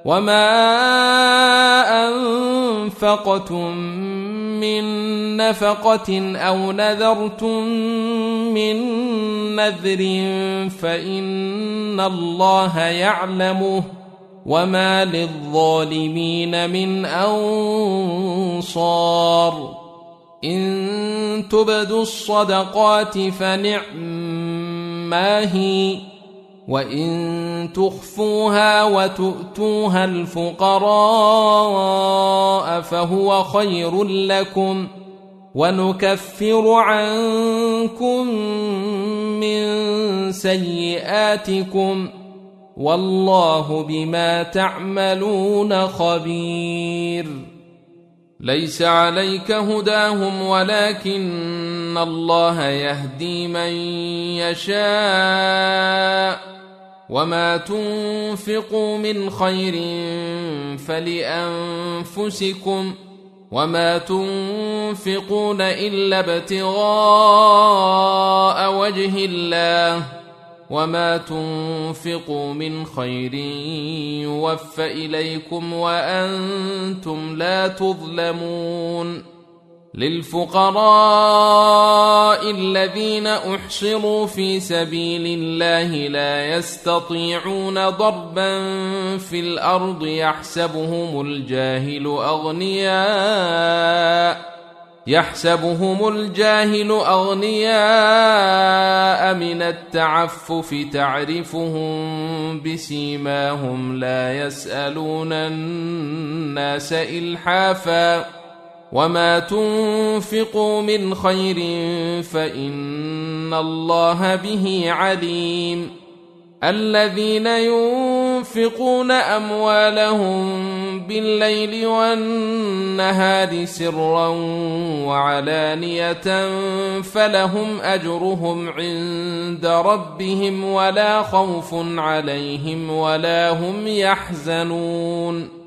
وما أنفقتم من نفقة أو نذرتم من نذر فإن الله يعلمه وما للظالمين من أنصار إن تبدوا الصدقات فنعما هي وإن تخفوها وتؤتوها الفقراء فهو خير لكم ونكفر عنكم من سيئاتكم والله بما تعملون خبير ليس عليك هداهم ولكن الله يهدي من يشاء وما تنفقوا من خير فلأنفسكم وما تنفقون إلا ابتغاء وجه الله وما تنفقوا من خير يوفى إليكم وأنتم لا تظلمون للفقراء الذين أحصروا في سبيل الله لا يستطيعون ضربا في الأرض يحسبهم الجاهل أغنياء من التعفف تعرفهم بسيماهم لا يسألون الناس إلحافا وما تنفقوا من خير فإن الله به عليم الذين ينفقون أموالهم بالليل والنهار سرا وعلانية فلهم أجرهم عند ربهم ولا خوف عليهم ولا هم يحزنون